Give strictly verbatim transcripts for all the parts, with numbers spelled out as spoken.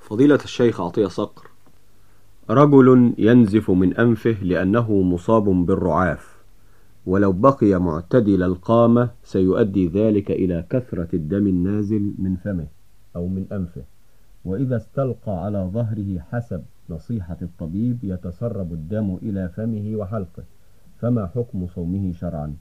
فضيلة الشيخ عطية صقر: رجل ينزف من أنفه لأنه مصاب بالرعاف، ولو بقي معتدل القامة سيؤدي ذلك إلى كثرة الدم النازل من فمه أو من أنفه، وإذا استلقى على ظهره حسب نصيحة الطبيب يتسرب الدم إلى فمه وحلقه، فما حكم صومه شرعا؟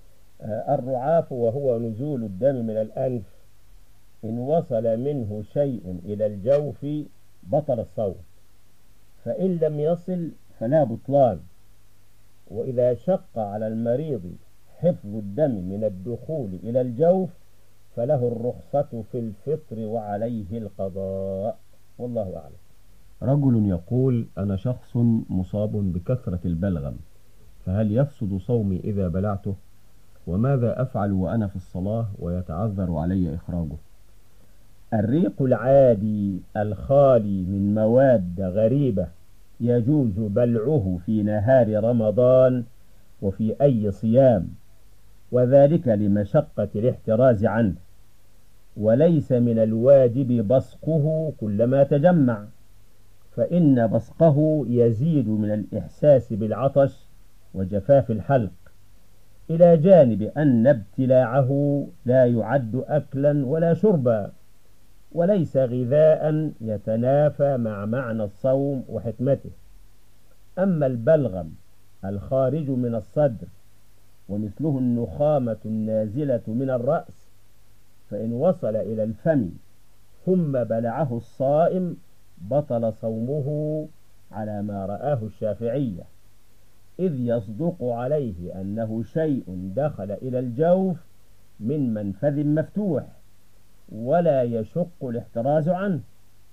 الرعاف وهو نزول الدم من الأنف إن وصل منه شيء إلى الجوف بطل الصوم، فإن لم يصل فلا بطلان. وإذا شق على المريض حفظ الدم من الدخول إلى الجوف فله الرخصة في الفطر وعليه القضاء، والله أعلم. رجل يقول: أنا شخص مصاب بكثرة البلغم، فهل يفسد صومي إذا بلعته؟ وماذا أفعل وأنا في الصلاة ويتعذر علي إخراجه؟ الريق العادي الخالي من مواد غريبة يجوز بلعه في نهار رمضان وفي أي صيام، وذلك لمشقة الاحتراز عنه، وليس من الواجب بصقه كلما تجمع، فإن بصقه يزيد من الإحساس بالعطش وجفاف الحلق، إلى جانب أن ابتلاعه لا يعد أكلا ولا شربا، وليس غذاء يتنافى مع معنى الصوم وحكمته. أما البلغم الخارج من الصدر ومثله النخامة النازلة من الرأس فإن وصل إلى الفم ثم بلعه الصائم بطل صومه على ما رآه الشافعية، إذ يصدق عليه أنه شيء دخل إلى الجوف من منفذ مفتوح ولا يشق الاحتراز عنه.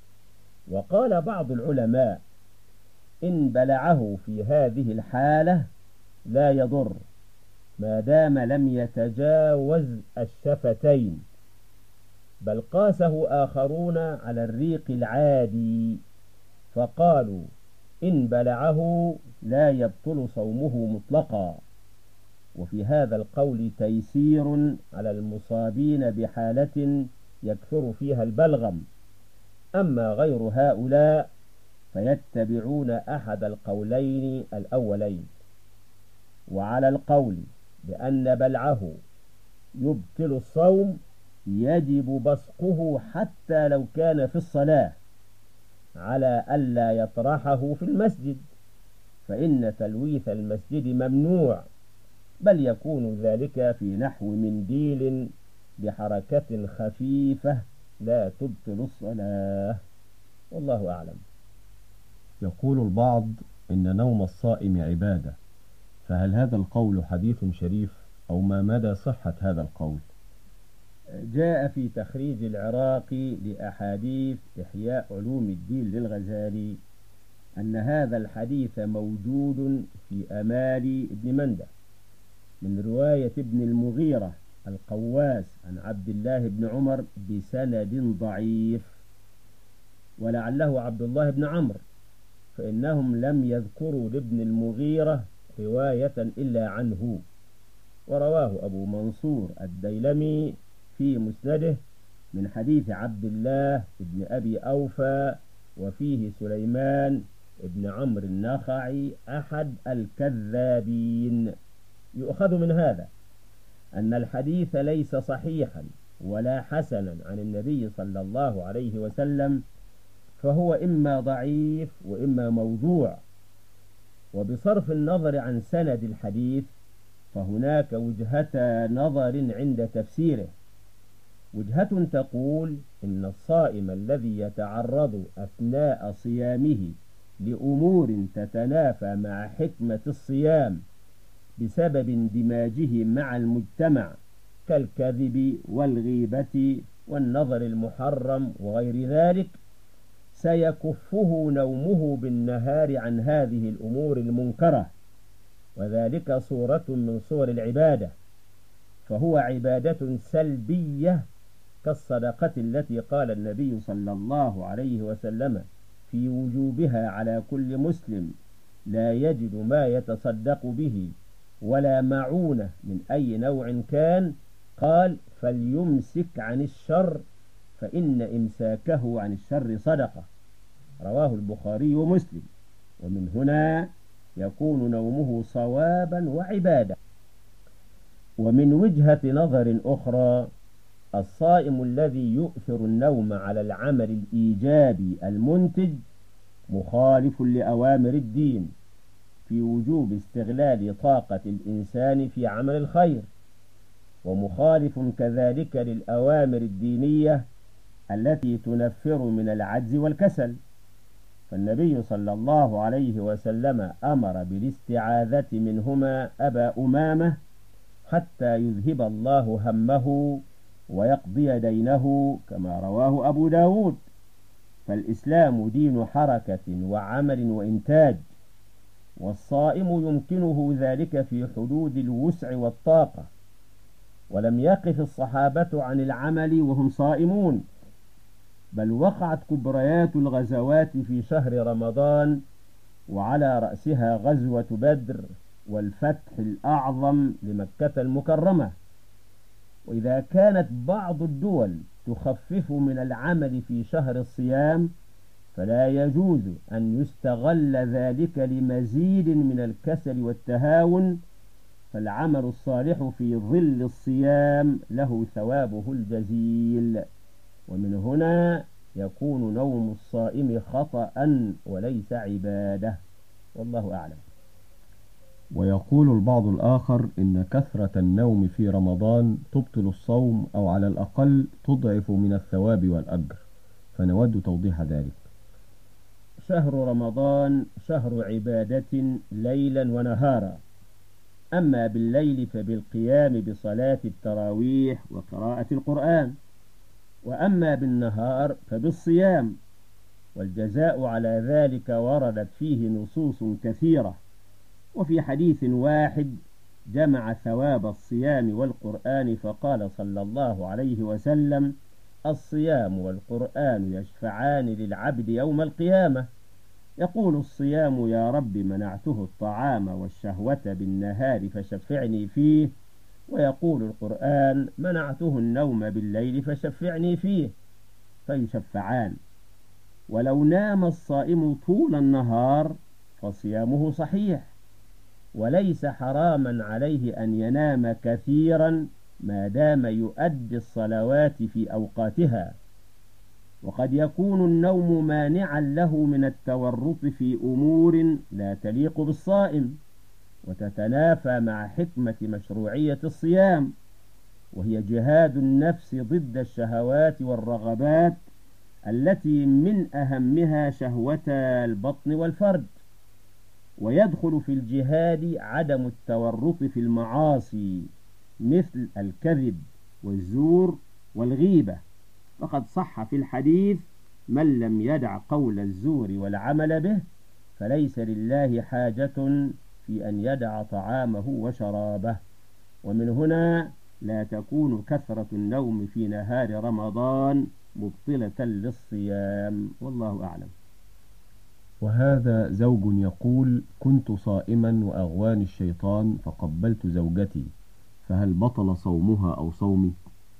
وقال بعض العلماء: إن بلعه في هذه الحالة لا يضر ما دام لم يتجاوز الشفتين، بل قاسه آخرون على الريق العادي فقالوا: إن بلعه لا يبطل صومه مطلقا. وفي هذا القول تيسير على المصابين بحالة يكثر فيها البلغم، أما غير هؤلاء فيتبعون أحد القولين الأولين. وعلى القول بأن بلعه يبطل الصوم يجب بصقه حتى لو كان في الصلاة، على ألا يطرحه في المسجد، فإن تلويث المسجد ممنوع، بل يكون ذلك في نحو منديل بحركة خفيفة لا تبطل الصلاة، والله أعلم. يقول البعض إن نوم الصائم عبادة، فهل هذا القول حديث شريف أو ما مدى صحة هذا القول؟ جاء في تخريج العراقي لأحاديث إحياء علوم الدين للغزالي أن هذا الحديث موجود في أمال ابن مندة من رواية ابن المغيرة القواس عن عبد الله بن عمر بسند ضعيف، ولعله عبد الله بن عمرو، فإنهم لم يذكروا لابن المغيرة رواية إلا عنه. ورواه أبو منصور الديلمي في مسنده من حديث عبد الله بن أبي أوفى، وفيه سليمان بن عمرو النخعي أحد الكذابين. يؤخذ من هذا أن الحديث ليس صحيحا ولا حسنا عن النبي صلى الله عليه وسلم، فهو إما ضعيف وإما موضوع. وبصرف النظر عن سند الحديث فهناك وجهة نظر عند تفسيره. وجهة تقول إن الصائم الذي يتعرض أثناء صيامه لأمور تتنافى مع حكمة الصيام بسبب اندماجه مع المجتمع كالكذب والغيبة والنظر المحرم وغير ذلك، سيكفه نومه بالنهار عن هذه الأمور المنكرة، وذلك صورة من صور العبادة، فهو عبادة سلبية كالصدقة التي قال النبي صلى الله عليه وسلم في وجوبها على كل مسلم لا يجد ما يتصدق به ولا معونة من أي نوع كان، قال: فليمسك عن الشر فإن إمساكه عن الشر صدقة. رواه البخاري ومسلم. ومن هنا يكون نومه صوابا وعبادة. ومن وجهة نظر أخرى، الصائم الذي يؤثر النوم على العمل الإيجابي المنتج مخالف لأوامر الدين في وجوب استغلال طاقة الإنسان في عمل الخير، ومخالف كذلك للأوامر الدينية التي تنفر من العجز والكسل. فالنبي صلى الله عليه وسلم أمر بالاستعاذة منهما أبا أمامة حتى يذهب الله همه ويقضي دينه، كما رواه أبو داود. فالإسلام دين حركة وعمل وإنتاج، والصائم يمكنه ذلك في حدود الوسع والطاقة. ولم يقف الصحابة عن العمل وهم صائمون، بل وقعت كبريات الغزوات في شهر رمضان، وعلى رأسها غزوة بدر والفتح الأعظم لمكة المكرمة. وإذا كانت بعض الدول تخفف من العمل في شهر الصيام، فلا يجوز أن يستغل ذلك لمزيد من الكسل والتهاون، فالعمل الصالح في ظل الصيام له ثوابه الجزيل. ومن هنا يكون نوم الصائم خطأ وليس عبادة، والله أعلم. ويقول البعض الآخر إن كثرة النوم في رمضان تبطل الصوم، أو على الأقل تضعف من الثواب والأجر، فنود توضيح ذلك. شهر رمضان شهر عبادة ليلا ونهارا، أما بالليل فبالقيام بصلاة التراويح وقراءة القرآن، وأما بالنهار فبالصيام، والجزاء على ذلك وردت فيه نصوص كثيرة. وفي حديث واحد جمع ثواب الصيام والقرآن، فقال صلى الله عليه وسلم: الصيام والقرآن يشفعان للعبد يوم القيامة، يقول الصيام: يا رب منعته الطعام والشهوة بالنهار فشفعني فيه، ويقول القرآن: منعته النوم بالليل فشفعني فيه، فيشفعان. ولو نام الصائم طول النهار فصيامه صحيح، وليس حراما عليه أن ينام كثيرا ما دام يؤدي الصلوات في أوقاتها. وقد يكون النوم مانعا له من التورط في أمور لا تليق بالصائم، وتتنافى مع حكمة مشروعية الصيام، وهي جهاد النفس ضد الشهوات والرغبات التي من أهمها شهوتا البطن والفرج. ويدخل في الجهاد عدم التورط في المعاصي مثل الكذب والزور والغيبة، فقد صح في الحديث: من لم يدع قول الزور والعمل به فليس لله حاجة في أن يدع طعامه وشرابه. ومن هنا لا تكون كثرة النوم في نهار رمضان مبطلة للصيام، والله أعلم. وهذا زوج يقول: كنت صائما وأغواني الشيطان فقبلت زوجتي، فهل بطل صومها أو صومي؟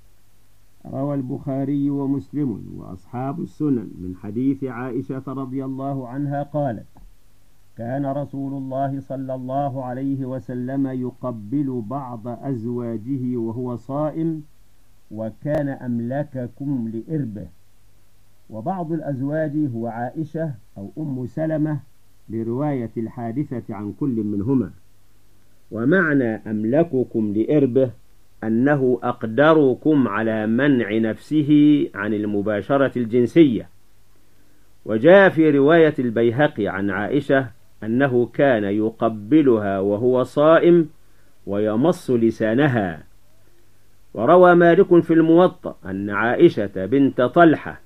روى البخاري ومسلم وأصحاب السنن من حديث عائشة رضي الله عنها قالت: كان رسول الله صلى الله عليه وسلم يقبل بعض أزواجه وهو صائم، وكان أملككم لإربه. وبعض الأزواج هو عائشة أو أم سلمة لرواية الحادثة عن كل منهما. ومعنى أملككم لإربه أنه أقدركم على منع نفسه عن المباشرة الجنسية. وجاء في رواية البيهقي عن عائشة أنه كان يقبلها وهو صائم ويمص لسانها. وروى مالك في الموطأ أن عائشة بنت طلحة،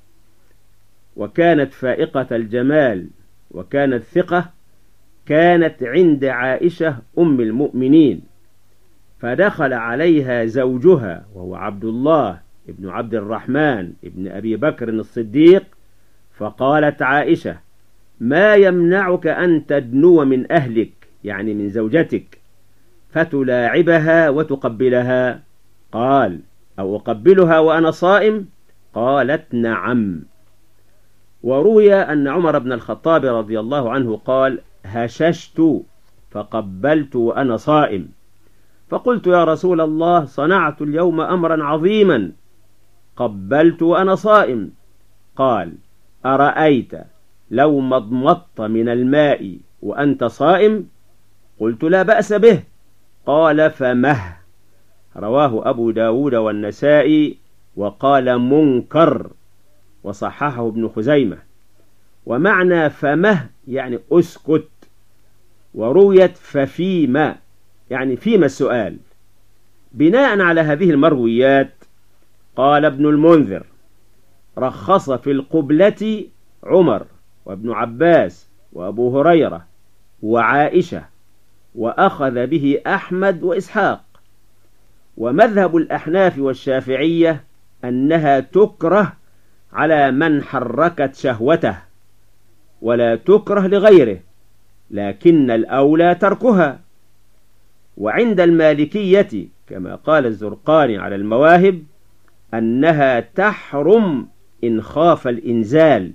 وكانت فائقة الجمال وكانت ثقة، كانت عند عائشة أم المؤمنين، فدخل عليها زوجها وهو عبد الله ابن عبد الرحمن ابن أبي بكر الصديق، فقالت عائشة: ما يمنعك أن تدنو من أهلك، يعني من زوجتك، فتلاعبها وتقبلها؟ قال: أو أقبلها وأنا صائم؟ قالت: نعم. وروي أن عمر بن الخطاب رضي الله عنه قال: هششت فقبلت وأنا صائم، فقلت: يا رسول الله، صنعت اليوم أمرا عظيما، قبلت وأنا صائم. قال: أرأيت لو مضمضت من الماء وأنت صائم؟ قلت: لا بأس به. قال: فمه. رواه أبو داود والنسائي، وقال منكر، وصححه ابن خزيمة. ومعنى فمه يعني أسكت، ورويت ففيما يعني فيما السؤال. بناء على هذه المرويات قال ابن المنذر: رخص في القبلة عمر وابن عباس وأبو هريرة وعائشة، وأخذ به أحمد وإسحاق. ومذهب الأحناف والشافعية أنها تكره على من حركت شهوته، ولا تكره لغيره، لكن الأولى تركها. وعند المالكية كما قال الزرقاني على المواهب أنها تحرم إن خاف الإنزال،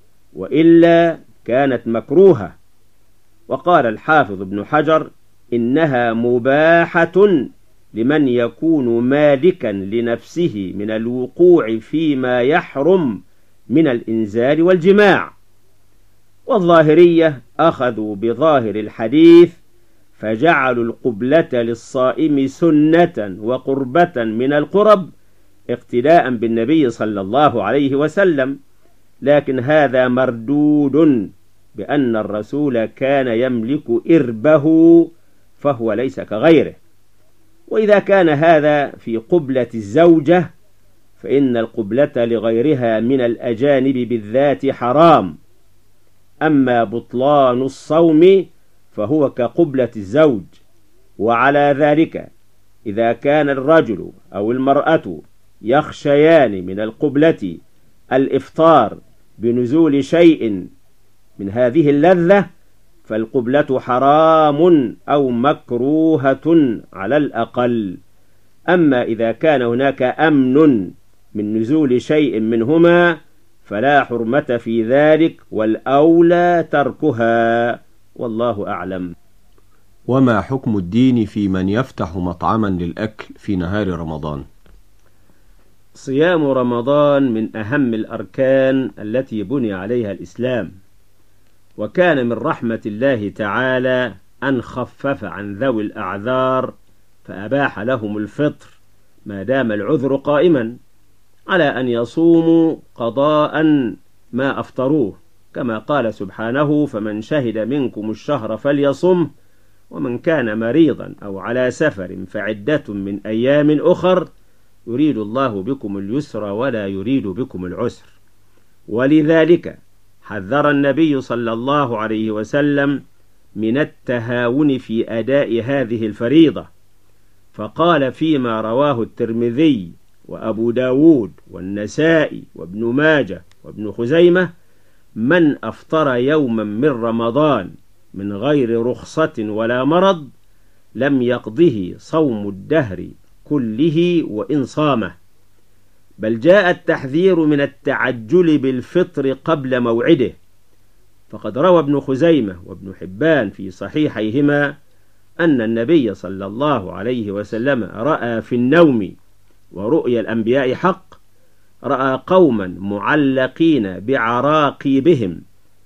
وإلا كانت مكروهة. وقال الحافظ ابن حجر: إنها مباحة لمن يكون مالكا لنفسه من الوقوع فيما يحرم من الإنزال والجماع. والظاهرية أخذوا بظاهر الحديث فجعلوا القبلة للصائم سنة وقربة من القرب اقتداء بالنبي صلى الله عليه وسلم، لكن هذا مردود بأن الرسول كان يملك إربه، فهو ليس كغيره. وإذا كان هذا في قبلة الزوجة، فإن القبلة لغيرها من الأجانب بالذات حرام. أما بطلان الصوم فهو كقبلة الزوج. وعلى ذلك إذا كان الرجل أو المرأة يخشيان من القبلة الإفطار بنزول شيء من هذه اللذة، فالقبلة حرام أو مكروهة على الأقل. أما إذا كان هناك أمن من نزول شيء منهما فلا حرمة في ذلك، والأولى تركها، والله أعلم. وما حكم الدين في من يفتح مطعما للأكل في نهار رمضان؟ صيام رمضان من أهم الأركان التي بني عليها الإسلام، وكان من رحمة الله تعالى أن خفف عن ذوي الأعذار فأباح لهم الفطر ما دام العذر قائما، على أن يصوموا قضاء ما أفطروه، كما قال سبحانه: فمن شهد منكم الشهر فليصم، ومن كان مريضا أو على سفر فعدة من أيام أخر، يريد الله بكم اليسر ولا يريد بكم العسر. ولذلك حذر النبي صلى الله عليه وسلم من التهاون في أداء هذه الفريضة، فقال فيما رواه الترمذي وأبو داود والنسائي وابن ماجه وابن خزيمة: من أفطر يوما من رمضان من غير رخصة ولا مرض لم يقضه صوم الدهر كله وإن صامه. بل جاء التحذير من التعجل بالفطر قبل موعده، فقد روى ابن خزيمة وابن حبان في صحيحيهما أن النبي صلى الله عليه وسلم رأى في النوم، ورؤيا الأنبياء حق، رأى قوما معلقين بعراقيبهم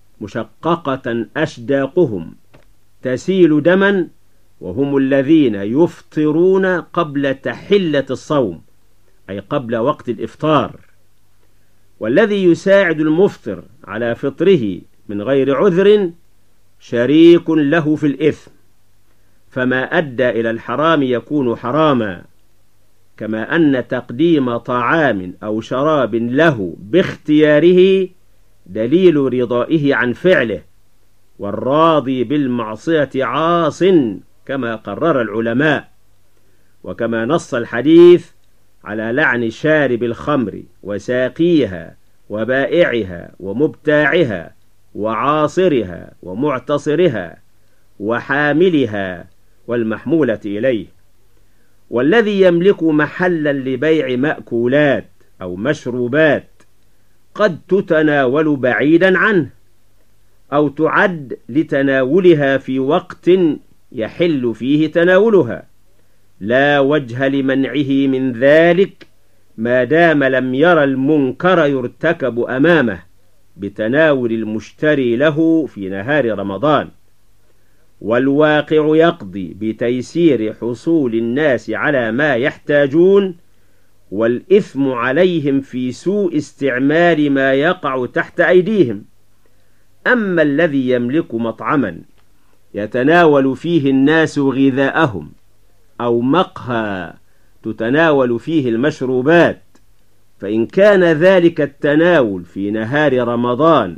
مشققة أشداقهم تسيل دما، وهم الذين يفطرون قبل تحلة الصوم، أي قبل وقت الإفطار. والذي يساعد المفطر على فطره من غير عذر شريك له في الإثم، فما أدى إلى الحرام يكون حراما، كما أن تقديم طعام أو شراب له باختياره دليل رضائه عن فعله، والراضي بالمعصية عاص، كما قرر العلماء. وكما نص الحديث على لعن شارب الخمر وساقيها وبائعها ومبتاعها وعاصرها ومعتصرها وحاملها والمحمولة إليه. والذي يملك محلا لبيع مأكولات أو مشروبات قد تتناول بعيدا عنه أو تعد لتناولها في وقت يحل فيه تناولها، لا وجه لمنعه من ذلك ما دام لم يرى المنكر يرتكب أمامه بتناول المشتري له في نهار رمضان. والواقع يقضي بتيسير حصول الناس على ما يحتاجون، والإثم عليهم في سوء استعمال ما يقع تحت أيديهم. أما الذي يملك مطعما يتناول فيه الناس غذاءهم، أو مقهى تتناول فيه المشروبات، فإن كان ذلك التناول في نهار رمضان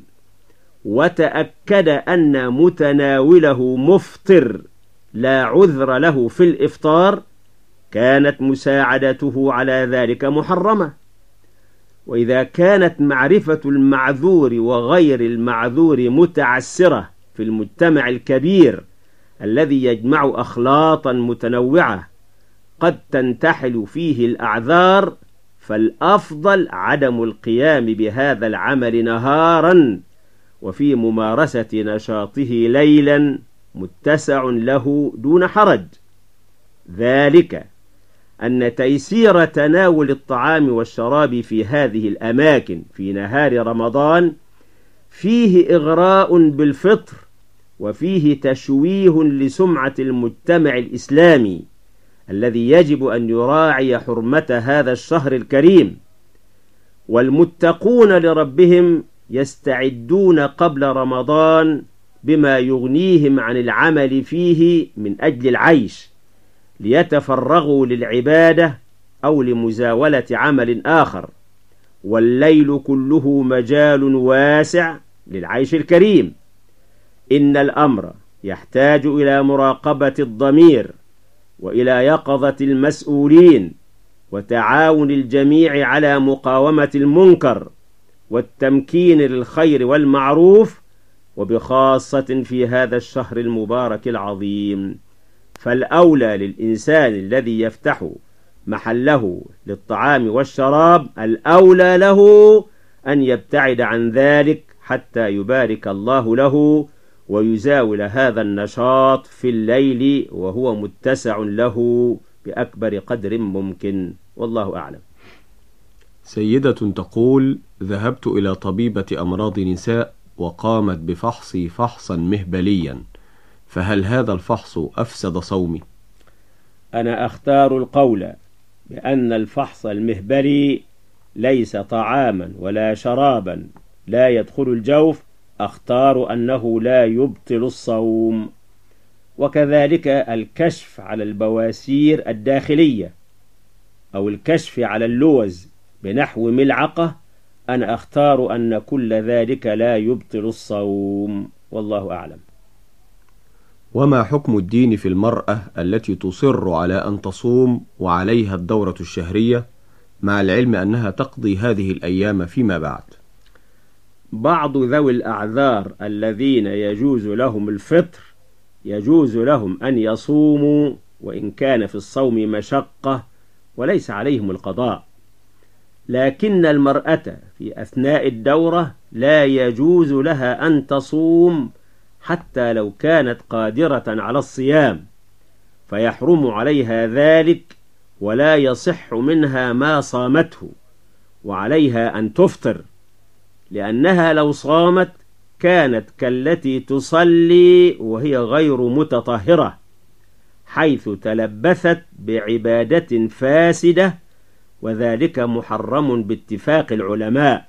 وتأكد أن متناوله مفطر لا عذر له في الإفطار، كانت مساعدته على ذلك محرمة. وإذا كانت معرفة المعذور وغير المعذور متعسرة في المجتمع الكبير الذي يجمع أخلاطا متنوعة قد تنتحل فيه الأعذار، فالأفضل عدم القيام بهذا العمل نهارا، وفي ممارسة نشاطه ليلا متسع له دون حرج. ذلك أن تيسير تناول الطعام والشراب في هذه الأماكن في نهار رمضان فيه إغراء بالفطر، وفيه تشويه لسمعة المجتمع الإسلامي الذي يجب أن يراعي حرمة هذا الشهر الكريم. والمتقون لربهم يستعدون قبل رمضان بما يغنيهم عن العمل فيه من أجل العيش، ليتفرغوا للعبادة أو لمزاولة عمل آخر، والليل كله مجال واسع للعيش الكريم. إن الأمر يحتاج إلى مراقبة الضمير، وإلى يقظة المسؤولين، وتعاون الجميع على مقاومة المنكر والتمكين للخير والمعروف، وبخاصة في هذا الشهر المبارك العظيم. فالأولى للإنسان الذي يفتح محله للطعام والشراب، الأولى له أن يبتعد عن ذلك حتى يبارك الله له ويزاول هذا النشاط في الليل وهو متسع له بأكبر قدر ممكن، والله أعلم. سيدة تقول: ذهبت إلى طبيبة أمراض نساء وقامت بفحصي فحصا مهبليا، فهل هذا الفحص أفسد صومي؟ أنا أختار القول بأن الفحص المهبلي ليس طعاما ولا شرابا لا يدخل الجوف، أختار أنه لا يبطل الصوم. وكذلك الكشف على البواسير الداخلية أو الكشف على اللوز بنحو ملعقة، أنا أختار أن كل ذلك لا يبطل الصوم، والله أعلم. وما حكم الدين في المرأة التي تصر على أن تصوم وعليها الدورة الشهرية، مع العلم أنها تقضي هذه الأيام فيما بعد؟ بعض ذوي الأعذار الذين يجوز لهم الفطر يجوز لهم أن يصوموا وإن كان في الصوم مشقة وليس عليهم القضاء، لكن المرأة في أثناء الدورة لا يجوز لها أن تصوم حتى لو كانت قادرة على الصيام، فيحرم عليها ذلك ولا يصح منها ما صامته، وعليها أن تفطر، لأنها لو صامت كانت كالتي تصلي وهي غير متطهرة، حيث تلبثت بعبادة فاسدة، وذلك محرم باتفاق العلماء.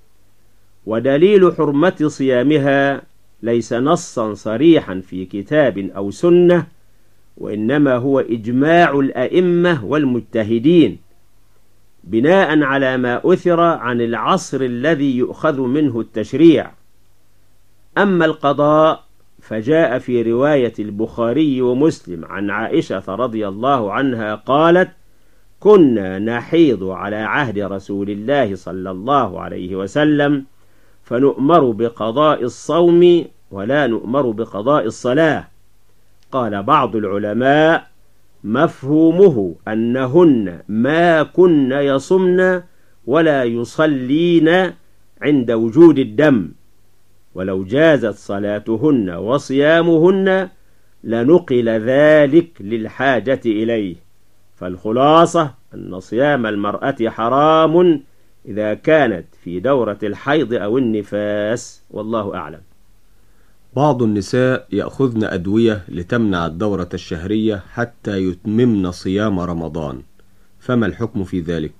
ودليل حرمة صيامها ليس نصا صريحا في كتاب أو سنة، وإنما هو إجماع الأئمة والمجتهدين بناء على ما أثر عن العصر الذي يؤخذ منه التشريع. أما القضاء فجاء في رواية البخاري ومسلم عن عائشة رضي الله عنها قالت: كنا نحيض على عهد رسول الله صلى الله عليه وسلم، فنؤمر بقضاء الصوم ولا نؤمر بقضاء الصلاة. قال بعض العلماء: مفهومه أنهن ما كن يصمن ولا يصلين، عند وجود الدم، ولو جازت صلاتهن وصيامهن لنقل ذلك للحاجة إليه. فالخلاصة أن صيام المرأة حرام إذا كانت في دورة الحيض أو النفاس، والله أعلم. بعض النساء يأخذن أدوية لتمنع الدورة الشهرية حتى يتممن صيام رمضان، فما الحكم في ذلك؟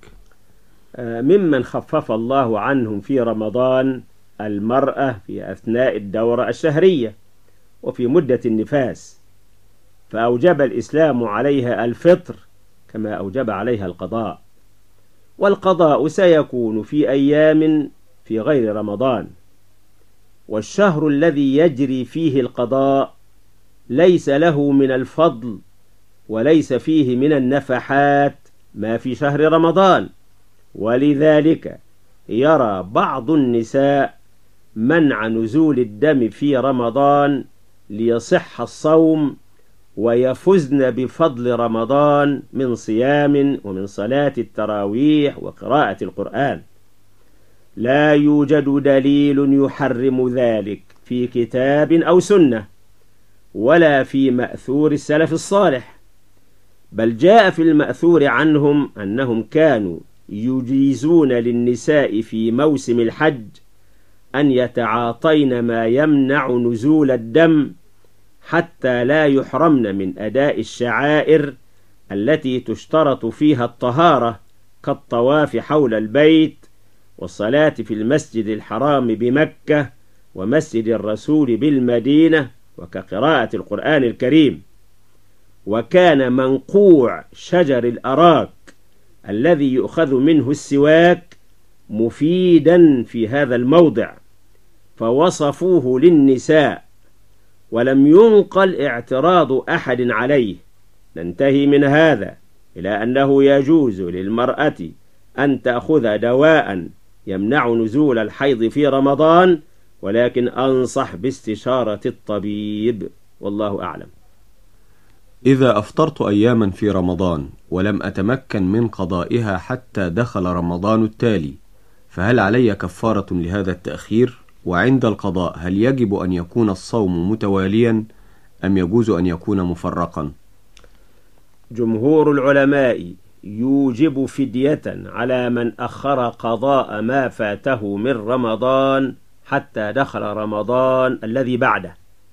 ممن خفف الله عنهم في رمضان المرأة في أثناء الدورة الشهرية وفي مدة النفاس، فأوجب الإسلام عليها الفطر كما أوجب عليها القضاء، والقضاء سيكون في أيام في غير رمضان. والشهر الذي يجري فيه القضاء ليس له من الفضل وليس فيه من النفحات ما في شهر رمضان، ولذلك يرى بعض النساء منع نزول الدم في رمضان ليصح الصوم ويفزن بفضل رمضان من صيام ومن صلاة التراويح وقراءة القرآن. لا يوجد دليل يحرم ذلك في كتاب أو سنة ولا في مأثور السلف الصالح، بل جاء في المأثور عنهم أنهم كانوا يجيزون للنساء في موسم الحج أن يتعاطين ما يمنع نزول الدم حتى لا يحرمن من أداء الشعائر التي تشترط فيها الطهارة كالطواف حول البيت والصلاة في المسجد الحرام بمكة ومسجد الرسول بالمدينة وكقراءة القرآن الكريم. وكان منقوع شجر الأراك الذي يؤخذ منه السواك مفيدا في هذا الموضع، فوصفوه للنساء ولم ينقل اعتراض أحد عليه. ننتهي من هذا إلى أنه يجوز للمرأة أن تأخذ دواء يمنع نزول الحيض في رمضان، ولكن أنصح باستشارة الطبيب، والله أعلم. إذا أفطرت أياما في رمضان ولم أتمكن من قضائها حتى دخل رمضان التالي، فهل علي كفارة لهذا التأخير؟ وعند القضاء هل يجب أن يكون الصوم متواليا أم يجوز أن يكون مفرقا؟ جمهور العلماء يوجب فدية على من أخر قضاء ما فاته من رمضان حتى دخل رمضان الذي بعده،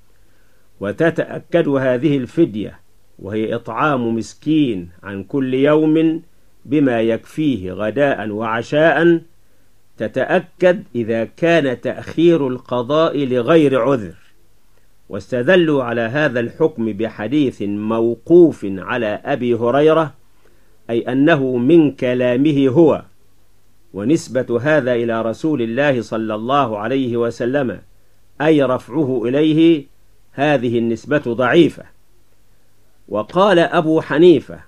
وتتأكد هذه الفدية وهي إطعام مسكين عن كل يوم بما يكفيه غداء وعشاء، تتأكد إذا كان تأخير القضاء لغير عذر. واستدلوا على هذا الحكم بحديث موقوف على أبي هريرة، أي أنه من كلامه هو، ونسبة هذا إلى رسول الله صلى الله عليه وسلم أي رفعه إليه هذه النسبة ضعيفة. وقال أبو حنيفة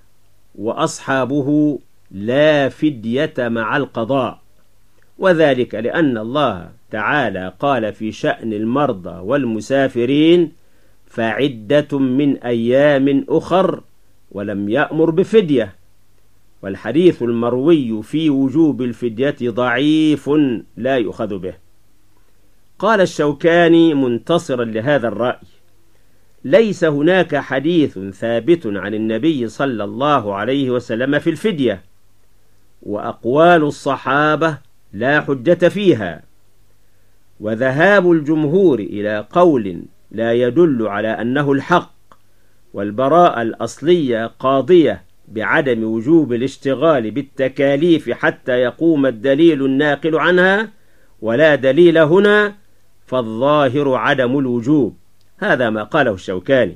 وأصحابه لا فدية مع القضاء، وذلك لأن الله تعالى قال في شأن المرضى والمسافرين فعدة من أيام أخر، ولم يأمر بفدية، والحديث المروي في وجوب الفدية ضعيف لا يؤخذ به. قال الشوكاني منتصرا لهذا الرأي: ليس هناك حديث ثابت عن النبي صلى الله عليه وسلم في الفدية، وأقوال الصحابة لا حجة فيها، وذهاب الجمهور إلى قول لا يدل على أنه الحق، والبراءة الأصلية قاضية بعدم وجوب الاشتغال بالتكاليف حتى يقوم الدليل الناقل عنها، ولا دليل هنا، فالظاهر عدم الوجوب. هذا ما قاله الشوكاني.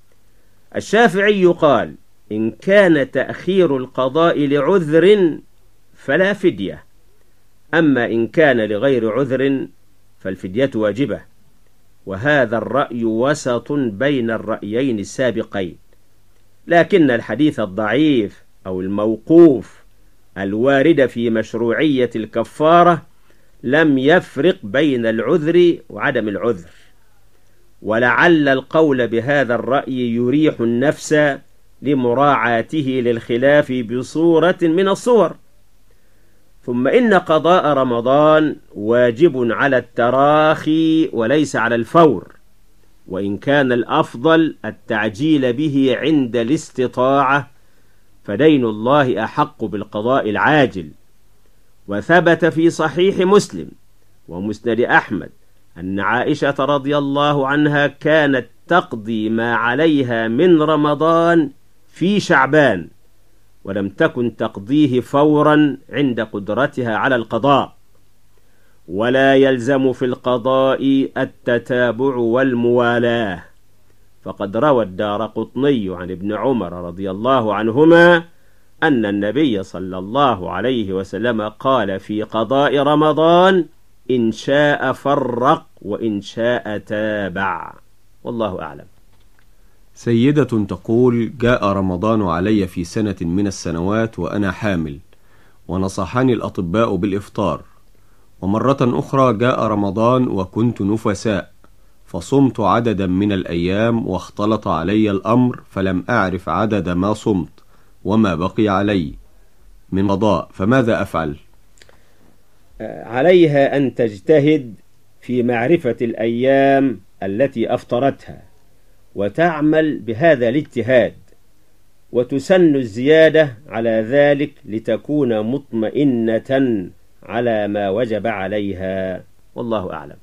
الشافعي قال: إن كان تأخير القضاء لعذر فلا فدية، أما إن كان لغير عذر فالفدية واجبة، وهذا الرأي وسط بين الرأيين السابقين. لكن الحديث الضعيف أو الموقوف الوارد في مشروعية الكفارة لم يفرق بين العذر وعدم العذر، ولعل القول بهذا الرأي يريح النفس لمراعاته للخلاف بصورة من الصور. ثم إن قضاء رمضان واجب على التراخي وليس على الفور، وإن كان الأفضل التعجيل به عند الاستطاعة، فدين الله أحق بالقضاء العاجل. وثبت في صحيح مسلم ومسند أحمد أن عائشة رضي الله عنها كانت تقضي ما عليها من رمضان في شعبان، ولم تكن تقضيه فورا عند قدرتها على القضاء. ولا يلزم في القضاء التتابع والموالاة، فقد روى الدارقطني عن ابن عمر رضي الله عنهما أن النبي صلى الله عليه وسلم قال في قضاء رمضان: إن شاء فرق وإن شاء تابع. والله أعلم. سيدة تقول: جاء رمضان علي في سنة من السنوات وأنا حامل، ونصحني الأطباء بالإفطار، ومرة أخرى جاء رمضان وكنت نفساء، فصمت عددا من الأيام واختلط علي الأمر، فلم أعرف عدد ما صمت وما بقي علي من قضاء، فماذا أفعل؟ عليها أن تجتهد في معرفة الأيام التي أفطرتها وتعمل بهذا الاجتهاد، وتسن الزيادة على ذلك لتكون مطمئنة على ما وجب عليها. والله أعلم.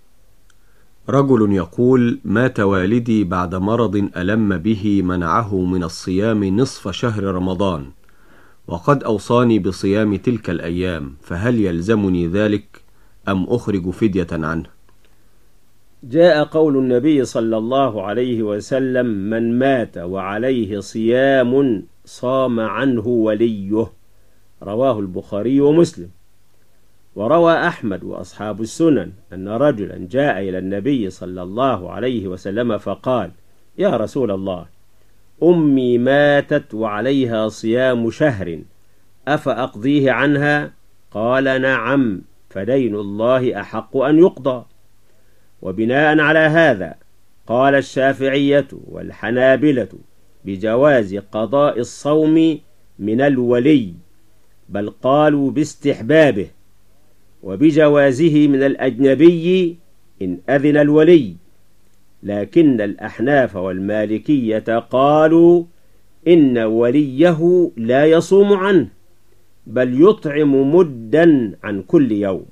رجل يقول: مات والدي بعد مرض ألم به منعه من الصيام نصف شهر رمضان، وقد أوصاني بصيام تلك الأيام، فهل يلزمني ذلك أم أخرج فدية عنه؟ جاء قول النبي صلى الله عليه وسلم: من مات وعليه صيام صام عنه وليه، رواه البخاري ومسلم. وروى أحمد وأصحاب السنن أن رجلا جاء إلى النبي صلى الله عليه وسلم فقال: يا رسول الله، أمي ماتت وعليها صيام شهر، أفأقضيه عنها؟ قال: نعم، فدين الله أحق أن يقضى. وبناء على هذا قال الشافعية والحنابلة بجواز قضاء الصوم من الولي، بل قالوا باستحبابه، وبجوازه من الأجنبي إن أذن الولي. لكن الأحناف والمالكية قالوا إن وليه لا يصوم عنه، بل يطعم مدا عن كل يوم.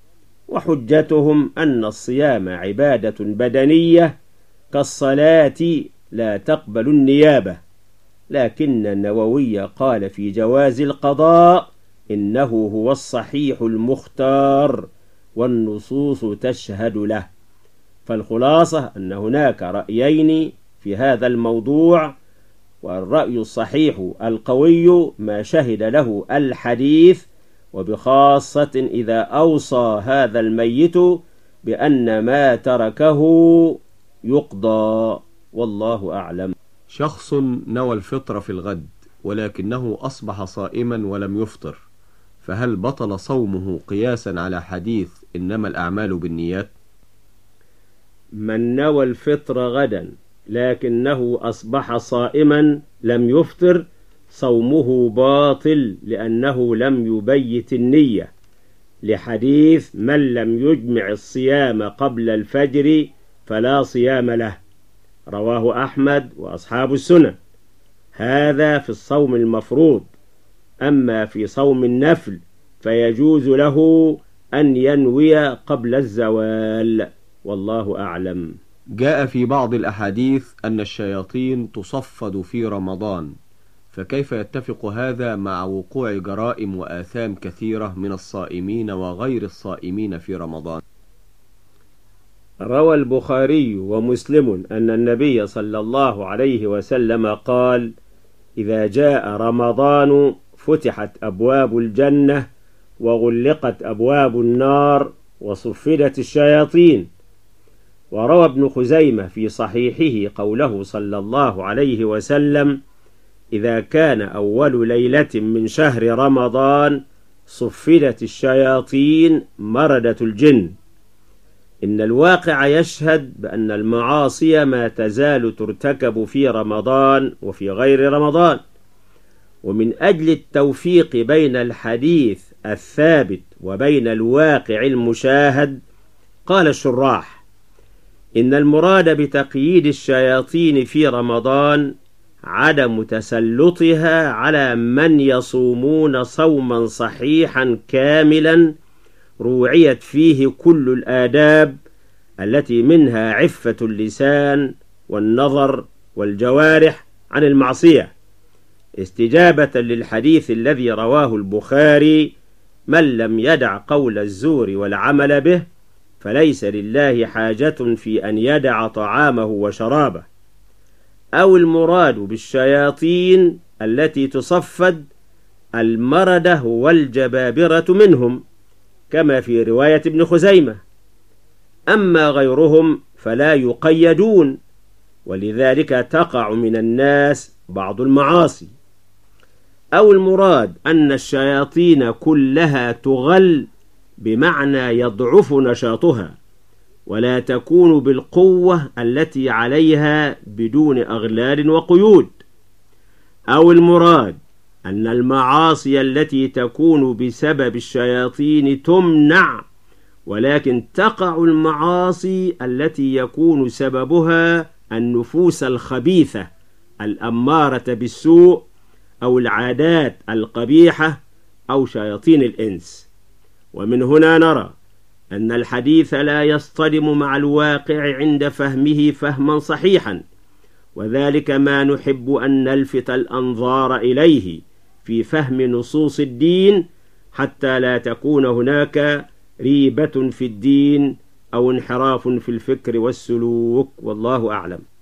وحجتهم أن الصيام عبادة بدنية كالصلاة لا تقبل النيابة، لكن النووي قال في جواز القضاء: إنه هو الصحيح المختار والنصوص تشهد له. فالخلاصة أن هناك رأيين في هذا الموضوع، والرأي الصحيح القوي ما شهد له الحديث، وبخاصة إذا أوصى هذا الميت بأن ما تركه يقضى. والله أعلم. شخص نوى الفطر في الغد ولكنه أصبح صائما ولم يفطر، فهل بطل صومه قياسا على حديث إنما الأعمال بالنيات؟ من نوى الفطر غدا لكنه أصبح صائما لم يفطر، صومه باطل، لأنه لم يبيت النية، لحديث: من لم يجمع الصيام قبل الفجر فلا صيام له، رواه أحمد وأصحاب السنن. هذا في الصوم المفروض. أما في صوم النفل فيجوز له أن ينوي قبل الزوال. والله أعلم. جاء في بعض الأحاديث أن الشياطين تصفد في رمضان، فكيف يتفق هذا مع وقوع جرائم وآثام كثيرة من الصائمين وغير الصائمين في رمضان؟ روى البخاري ومسلم أن النبي صلى الله عليه وسلم قال: إذا جاء رمضان فتحت أبواب الجنة وغلقت أبواب النار وصفدت الشياطين. وروى ابن خزيمة في صحيحه قوله صلى الله عليه وسلم: إذا كان أول ليلة من شهر رمضان صفدت الشياطين مردة الجن. إن الواقع يشهد بأن المعاصي ما تزال ترتكب في رمضان وفي غير رمضان. ومن أجل التوفيق بين الحديث الثابت وبين الواقع المشاهد؟ قال الشراح: إن المراد بتقييد الشياطين في رمضان عدم تسلطها على من يصومون صوما صحيحا كاملا روعيت فيه كل الآداب التي منها عفة اللسان والنظر والجوارح عن المعصية، استجابة للحديث الذي رواه البخاري: من لم يدع قول الزور والعمل به فليس لله حاجة في أن يدع طعامه وشرابه. أو المراد بالشياطين التي تصفد المردة والجبابرة منهم كما في رواية ابن خزيمة، أما غيرهم فلا يقيدون، ولذلك تقع من الناس بعض المعاصي. أو المراد أن الشياطين كلها تغل بمعنى يضعف نشاطها ولا تكون بالقوة التي عليها بدون أغلال وقيود. أو المراد أن المعاصي التي تكون بسبب الشياطين تمنع، ولكن تقع المعاصي التي يكون سببها النفوس الخبيثة الأمارة بالسوء أو العادات القبيحة أو شياطين الإنس. ومن هنا نرى أن الحديث لا يصطدم مع الواقع عند فهمه فهما صحيحا، وذلك ما نحب أن نلفت الأنظار إليه في فهم نصوص الدين حتى لا تكون هناك ريبة في الدين أو انحراف في الفكر والسلوك، والله أعلم.